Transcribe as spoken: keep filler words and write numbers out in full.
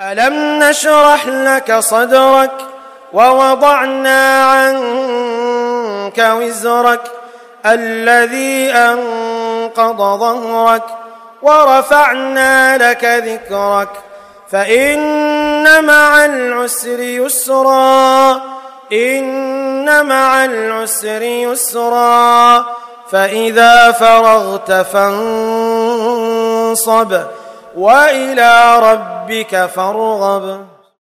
ألم نشرح لك صدرك ووضعنا عنك وزرك الذي أنقض ظهرك ورفعنا لك ذكرك فإن مع العسر يسرا إن مع العسر يسرا فإذا فرغت فانصب وإلى ربك فارغب.